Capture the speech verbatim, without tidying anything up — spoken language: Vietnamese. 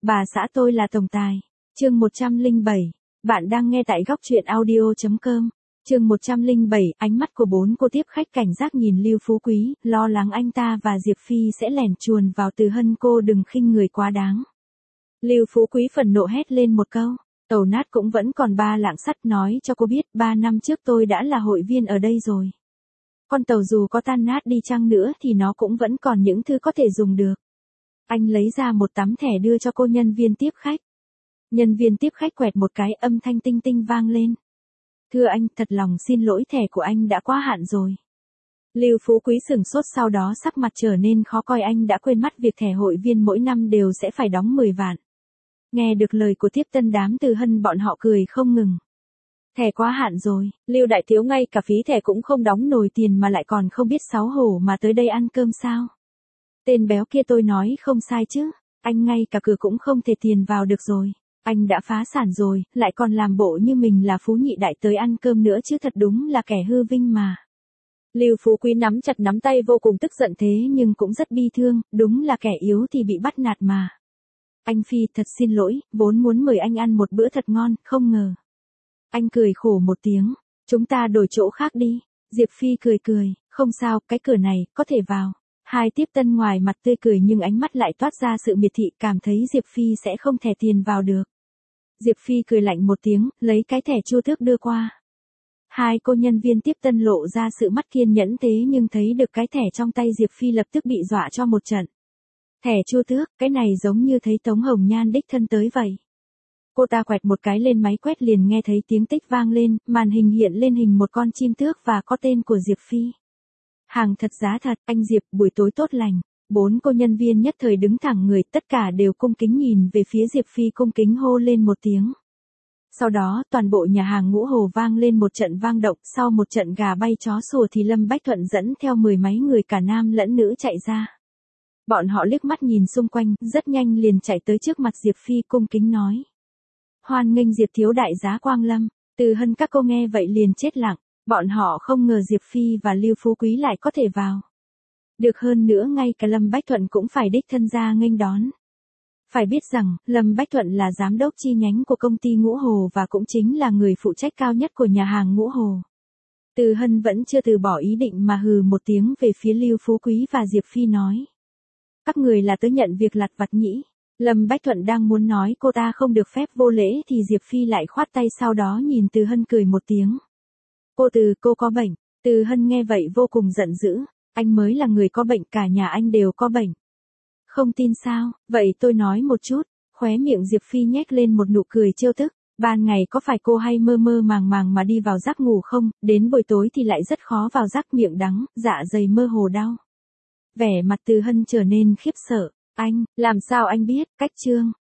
Bà xã tôi là tổng tài. Chương một trăm lẻ bảy. Bạn đang nghe tại góc truyện audio chấm com. Chương một trăm lẻ bảy, ánh mắt của bốn cô tiếp khách cảnh giác nhìn Lưu Phú Quý, lo lắng anh ta và Diệp Phi sẽ lẻn chuồn vào Từ Hân, cô đừng khinh người quá đáng. Lưu Phú Quý phẫn nộ hét lên một câu, tàu nát cũng vẫn còn ba lạng sắt, nói cho cô biết ba năm trước tôi đã là hội viên ở đây rồi. Con tàu dù có tan nát đi chăng nữa thì nó cũng vẫn còn những thứ có thể dùng được. Anh lấy ra một tấm thẻ đưa cho cô nhân viên tiếp khách. Nhân viên tiếp khách quẹt một cái, âm thanh tinh tinh vang lên. Thưa anh, thật lòng xin lỗi, thẻ của anh đã quá hạn rồi. Lưu Phú Quý sửng sốt, sau đó sắc mặt trở nên khó coi, anh đã quên mất việc thẻ hội viên mỗi năm đều sẽ phải đóng mười vạn. Nghe được lời của tiếp tân, đám Từ Hân bọn họ cười không ngừng. Thẻ quá hạn rồi, Lưu đại thiếu ngay cả phí thẻ cũng không đóng nổi tiền mà lại còn không biết xấu hổ mà tới đây ăn cơm sao? Tên béo kia tôi nói không sai chứ, anh ngay cả cửa cũng không thể tiền vào được rồi. Anh đã phá sản rồi, lại còn làm bộ như mình là phú nhị đại tới ăn cơm nữa chứ, thật đúng là kẻ hư vinh mà. Lưu Phú Quý nắm chặt nắm tay, vô cùng tức giận thế nhưng cũng rất bi thương, đúng là kẻ yếu thì bị bắt nạt mà. Anh Phi, thật xin lỗi, vốn muốn mời anh ăn một bữa thật ngon, không ngờ. Anh cười khổ một tiếng, chúng ta đổi chỗ khác đi. Diệp Phi cười cười, không sao, cái cửa này, có thể vào. Hai tiếp tân ngoài mặt tươi cười nhưng ánh mắt lại toát ra sự miệt thị, cảm thấy Diệp Phi sẽ không thẻ tiền vào được. Diệp Phi cười lạnh một tiếng, lấy cái thẻ Chu Tước đưa qua. Hai cô nhân viên tiếp tân lộ ra sự mắt kiên nhẫn thế nhưng thấy được cái thẻ trong tay Diệp Phi lập tức bị dọa cho một trận. Thẻ Chu Tước, cái này giống như thấy Tống Hồng Nhan đích thân tới vậy. Cô ta quẹt một cái lên máy quét, liền nghe thấy tiếng tích vang lên, màn hình hiện lên hình một con chim tước và có tên của Diệp Phi. Hàng thật giá thật, anh Diệp, buổi tối tốt lành. Bốn cô nhân viên nhất thời đứng thẳng người, tất cả đều cung kính nhìn về phía Diệp Phi, cung kính hô lên một tiếng. Sau đó, toàn bộ nhà hàng Ngũ Hồ vang lên một trận vang động, sau một trận gà bay chó sủa thì Lâm Bách Thuận dẫn theo mười mấy người cả nam lẫn nữ chạy ra. Bọn họ liếc mắt nhìn xung quanh, rất nhanh liền chạy tới trước mặt Diệp Phi, cung kính nói. Hoan nghênh Diệp thiếu đại giá quang lâm. Từ Hân các cô nghe vậy liền chết lặng, bọn họ không ngờ Diệp Phi và Lưu Phú Quý lại có thể vào. Được hơn nữa ngay cả Lâm Bách Thuận cũng phải đích thân ra nghênh đón. Phải biết rằng, Lâm Bách Thuận là giám đốc chi nhánh của công ty Ngũ Hồ và cũng chính là người phụ trách cao nhất của nhà hàng Ngũ Hồ. Từ Hân vẫn chưa từ bỏ ý định mà hừ một tiếng về phía Lưu Phú Quý và Diệp Phi nói. Các người là tới nhận việc lặt vặt nhỉ? Lâm Bách Thuận đang muốn nói cô ta không được phép vô lễ thì Diệp Phi lại khoát tay, sau đó nhìn Từ Hân cười một tiếng. Cô Từ, cô có bệnh. Từ Hân nghe vậy vô cùng giận dữ. Anh mới là người có bệnh, cả nhà anh đều có bệnh. Không tin sao, vậy tôi nói một chút. Khóe miệng Diệp Phi nhếch lên một nụ cười trêu tức. Ban ngày có phải cô hay mơ mơ màng màng mà đi vào giấc ngủ không, đến buổi tối thì lại rất khó vào giấc, miệng đắng, dạ dày mơ hồ đau. Vẻ mặt Từ Hân trở nên khiếp sợ. Anh, làm sao anh biết, cách trương,